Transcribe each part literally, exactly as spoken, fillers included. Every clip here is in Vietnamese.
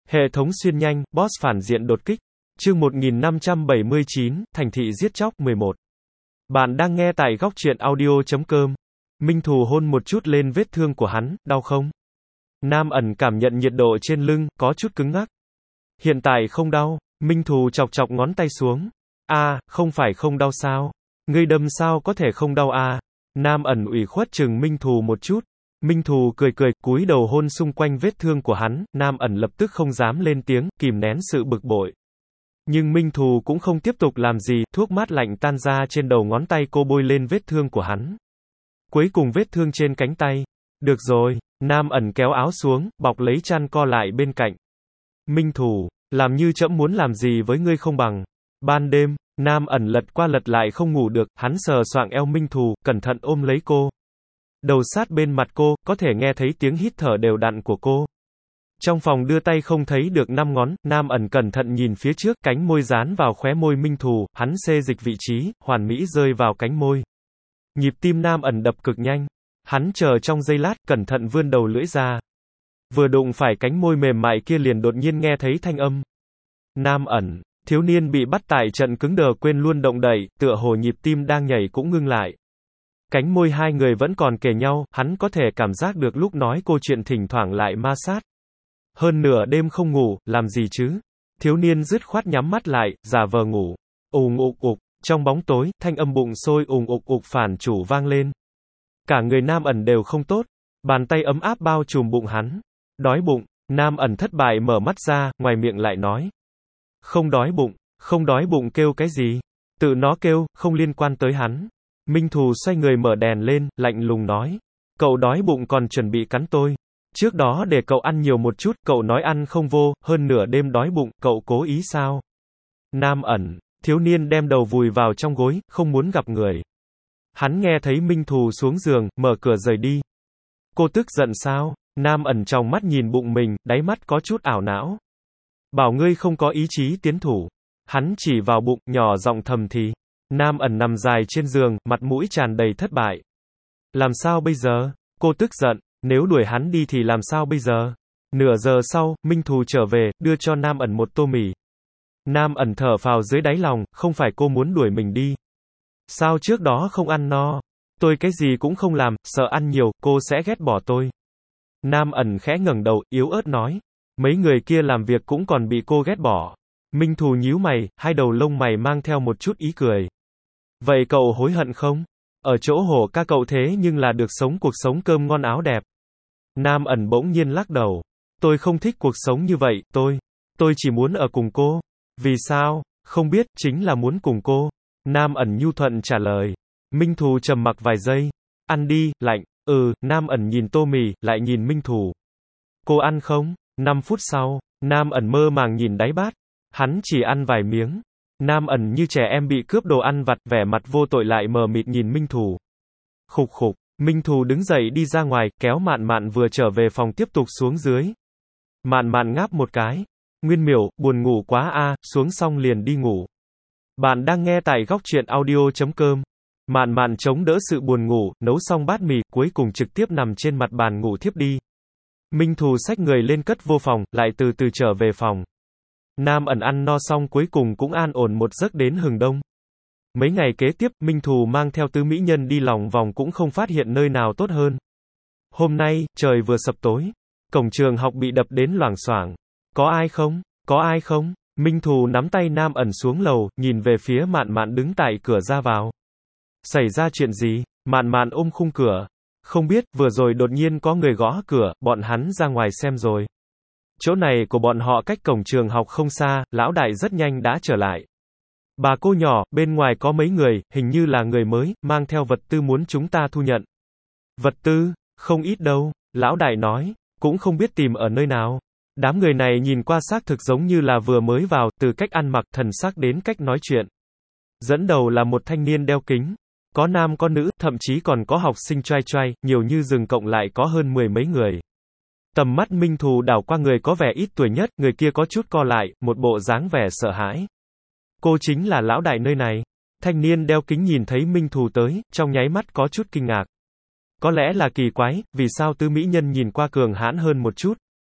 Hệ thống xuyên nhanh, boss phản diện đột kích. Chương một nghìn năm trăm bảy mươi chín, thành thị giết chóc mười một. Bạn đang nghe tại góc truyện audio chấm com. Minh Thù hôn một chút lên vết thương của hắn, đau không? Nam ẩn cảm nhận nhiệt độ trên lưng, có chút cứng ngắc. Hiện tại không đau. Minh Thù chọc chọc ngón tay xuống. A, à, không phải không đau sao? Ngươi đâm sao có thể không đau à? Nam ẩn ủy khuất chừng Minh Thù một chút. Minh Thù cười cười, cúi đầu hôn xung quanh vết thương của hắn, Nam ẩn lập tức không dám lên tiếng, kìm nén sự bực bội. Nhưng Minh Thù cũng không tiếp tục làm gì, thuốc mát lạnh tan ra trên đầu ngón tay cô bôi lên vết thương của hắn. Cuối cùng vết thương trên cánh tay. Được rồi, Nam ẩn kéo áo xuống, bọc lấy chăn co lại bên cạnh. Minh Thù, làm như trẫm muốn làm gì với ngươi không bằng. Ban đêm, Nam ẩn lật qua lật lại không ngủ được, hắn sờ soạng eo Minh Thù, cẩn thận ôm lấy cô. Đầu sát bên mặt cô, có thể nghe thấy tiếng hít thở đều đặn của cô. Trong phòng đưa tay không thấy được năm ngón, Nam ẩn cẩn thận nhìn phía trước, cánh môi dán vào khóe môi Minh Thù, hắn xê dịch vị trí, hoàn mỹ rơi vào cánh môi. Nhịp tim Nam ẩn đập cực nhanh. Hắn chờ trong giây lát, cẩn thận vươn đầu lưỡi ra. Vừa đụng phải cánh môi mềm mại kia liền đột nhiên nghe thấy thanh âm. Nam ẩn, thiếu niên bị bắt tại trận cứng đờ quên luôn động đậy, tựa hồ nhịp tim đang nhảy cũng ngưng lại. Cánh môi hai người vẫn còn kề nhau, hắn có thể cảm giác được lúc nói cô chuyện thỉnh thoảng lại ma sát. Hơn nửa đêm không ngủ, làm gì chứ? Thiếu niên dứt khoát nhắm mắt lại, giả vờ ngủ. Ùng ục ục, trong bóng tối, thanh âm bụng sôi ùng ục ục phản chủ vang lên. Cả người Nam ẩn đều không tốt, bàn tay ấm áp bao trùm bụng hắn. Đói bụng, Nam ẩn thất bại mở mắt ra, ngoài miệng lại nói. Không đói bụng, không đói bụng kêu cái gì? Tự nó kêu, không liên quan tới hắn. Minh Thù xoay người mở đèn lên, lạnh lùng nói. Cậu đói bụng còn chuẩn bị cắn tôi. Trước đó để cậu ăn nhiều một chút, cậu nói ăn không vô, hơn nửa đêm đói bụng, cậu cố ý sao? Nam ẩn, thiếu niên đem đầu vùi vào trong gối, không muốn gặp người. Hắn nghe thấy Minh Thù xuống giường, mở cửa rời đi. Cô tức giận sao? Nam ẩn trong mắt nhìn bụng mình, đáy mắt có chút ảo não. Bảo ngươi không có ý chí tiến thủ. Hắn chỉ vào bụng, nhỏ giọng thầm thì. Nam ẩn nằm dài trên giường, mặt mũi tràn đầy thất bại. Làm sao bây giờ? Cô tức giận, nếu đuổi hắn đi thì làm sao bây giờ? Nửa giờ sau, Minh Thù trở về, đưa cho Nam ẩn một tô mì. Nam ẩn thở phào dưới đáy lòng, không phải cô muốn đuổi mình đi. Sao trước đó không ăn no? Tôi cái gì cũng không làm, sợ ăn nhiều, cô sẽ ghét bỏ tôi. Nam ẩn khẽ ngẩng đầu, yếu ớt nói. Mấy người kia làm việc cũng còn bị cô ghét bỏ. Minh Thù nhíu mày, hai đầu lông mày mang theo một chút ý cười. Vậy cậu hối hận không? Ở chỗ hổ ca cậu thế nhưng là được sống cuộc sống cơm ngon áo đẹp. Nam ẩn bỗng nhiên lắc đầu. Tôi không thích cuộc sống như vậy, tôi. Tôi chỉ muốn ở cùng cô. Vì sao? Không biết, chính là muốn cùng cô. Nam ẩn nhu thuận trả lời. Minh Thù trầm mặc vài giây. Ăn đi, lạnh. Ừ, Nam ẩn nhìn tô mì, lại nhìn Minh Thù. Cô ăn không? Năm phút sau, Nam ẩn mơ màng nhìn đáy bát. Hắn chỉ ăn vài miếng. Nam ẩn như trẻ em bị cướp đồ ăn vặt, vẻ mặt vô tội lại mờ mịt nhìn Minh Thù. Khục khục, Minh Thù đứng dậy đi ra ngoài, kéo Mạn Mạn vừa trở về phòng tiếp tục xuống dưới. Mạn Mạn ngáp một cái. Nguyên Miểu, buồn ngủ quá a, à, xuống xong liền đi ngủ. Bạn đang nghe tại góc truyện audio chấm com. Mạn Mạn chống đỡ sự buồn ngủ, nấu xong bát mì, cuối cùng trực tiếp nằm trên mặt bàn ngủ thiếp đi. Minh Thù xách người lên cất vô phòng, lại từ từ trở về phòng. Nam ẩn ăn no xong cuối cùng cũng an ổn một giấc đến hừng đông. Mấy ngày kế tiếp, Minh Thù mang theo tứ mỹ nhân đi lòng vòng cũng không phát hiện nơi nào tốt hơn. Hôm nay, trời vừa sập tối. Cổng trường học bị đập đến loảng xoảng. Có ai không? Có ai không? Minh Thù nắm tay Nam ẩn xuống lầu, nhìn về phía Mạn Mạn đứng tại cửa ra vào. Xảy ra chuyện gì? Mạn Mạn ôm khung cửa. Không biết, vừa rồi đột nhiên có người gõ cửa, bọn hắn ra ngoài xem rồi. Chỗ này của bọn họ cách cổng trường học không xa, lão đại rất nhanh đã trở lại. Bà cô nhỏ, bên ngoài có mấy người, hình như là người mới, mang theo vật tư muốn chúng ta thu nhận. Vật tư? Không ít đâu, lão đại nói, cũng không biết tìm ở nơi nào. Đám người này nhìn qua xác thực giống như là vừa mới vào, từ cách ăn mặc, thần sắc đến cách nói chuyện. Dẫn đầu là một thanh niên đeo kính. Có nam có nữ, thậm chí còn có học sinh trai trai, nhiều như rừng cộng lại có hơn mười mấy người. Tầm mắt Minh Thù đảo qua người có vẻ ít tuổi nhất, người kia có chút co lại, một bộ dáng vẻ sợ hãi. Cô chính là lão đại nơi này. Thanh niên đeo kính nhìn thấy Minh Thù tới, trong nháy mắt có chút kinh ngạc. Có lẽ là kỳ quái, vì sao tứ mỹ nhân nhìn qua cường hãn hơn một chút.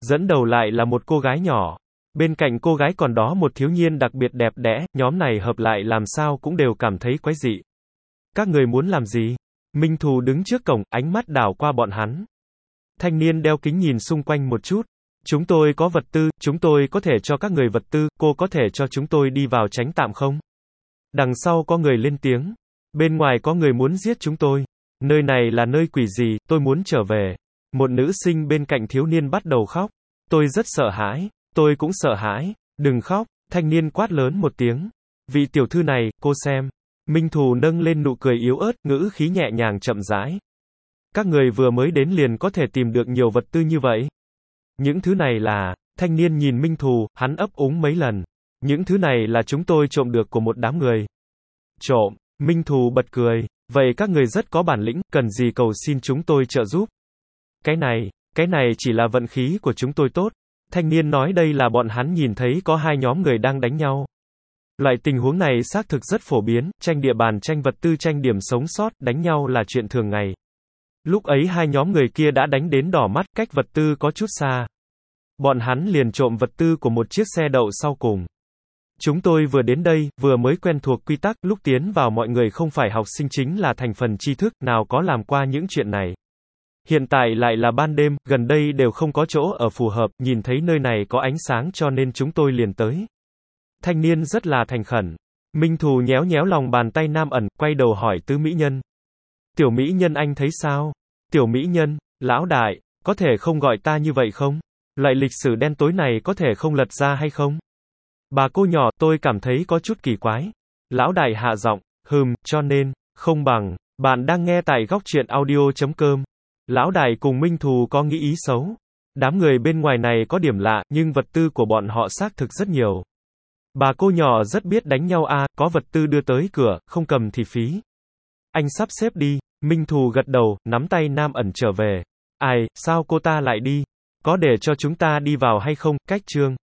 Dẫn đầu lại là một cô gái nhỏ. Bên cạnh cô gái còn đó một thiếu niên đặc biệt đẹp đẽ, nhóm này hợp lại làm sao cũng đều cảm thấy quái dị. Các người muốn làm gì? Minh Thù đứng trước cổng, ánh mắt đảo qua bọn hắn. Thanh niên đeo kính nhìn xung quanh một chút. Chúng tôi có vật tư, chúng tôi có thể cho các người vật tư, cô có thể cho chúng tôi đi vào tránh tạm không? Đằng sau có người lên tiếng. Bên ngoài có người muốn giết chúng tôi. Nơi này là nơi quỷ gì, tôi muốn trở về. Một nữ sinh bên cạnh thiếu niên bắt đầu khóc. Tôi rất sợ hãi. Tôi cũng sợ hãi. Đừng khóc. Thanh niên quát lớn một tiếng. Vị tiểu thư này, cô xem. Minh Thù nâng lên nụ cười yếu ớt, ngữ khí nhẹ nhàng chậm rãi. Các người vừa mới đến liền có thể tìm được nhiều vật tư như vậy. Những thứ này là, thanh niên nhìn Minh Thù, hắn ấp úng mấy lần. Những thứ này là chúng tôi trộm được của một đám người. Trộm, Minh Thù bật cười. Vậy các người rất có bản lĩnh, cần gì cầu xin chúng tôi trợ giúp. Cái này, cái này chỉ là vận khí của chúng tôi tốt. Thanh niên nói đây là bọn hắn nhìn thấy có hai nhóm người đang đánh nhau. Loại tình huống này xác thực rất phổ biến, tranh địa bàn, tranh vật tư, tranh điểm sống sót, đánh nhau là chuyện thường ngày. Lúc ấy hai nhóm người kia đã đánh đến đỏ mắt, cách vật tư có chút xa. Bọn hắn liền trộm vật tư của một chiếc xe đậu sau cùng. Chúng tôi vừa đến đây, vừa mới quen thuộc quy tắc, lúc tiến vào mọi người không phải học sinh chính là thành phần tri thức, nào có làm qua những chuyện này. Hiện tại lại là ban đêm, gần đây đều không có chỗ ở phù hợp, nhìn thấy nơi này có ánh sáng cho nên chúng tôi liền tới. Thanh niên rất là thành khẩn. Minh Thù nhéo nhéo lòng bàn tay Nam Ẩn, quay đầu hỏi Tứ Mỹ Nhân. Tiểu Mỹ Nhân anh thấy sao? Tiểu Mỹ Nhân, lão đại, có thể không gọi ta như vậy không? Loại lịch sử đen tối này có thể không lật ra hay không? Bà cô nhỏ, tôi cảm thấy có chút kỳ quái. Lão đại hạ giọng, hừm, cho nên, không bằng, bạn đang nghe tại góc truyện audio chấm com. Lão đại cùng Minh Thù có nghĩ ý xấu. Đám người bên ngoài này có điểm lạ, nhưng vật tư của bọn họ xác thực rất nhiều. Bà cô nhỏ rất biết đánh nhau a, à, có vật tư đưa tới cửa, không cầm thì phí. Anh sắp xếp đi. Minh Thù gật đầu, nắm tay Nam Ẩn trở về. Ai, sao cô ta lại đi? Có để cho chúng ta đi vào hay không? Cách chương.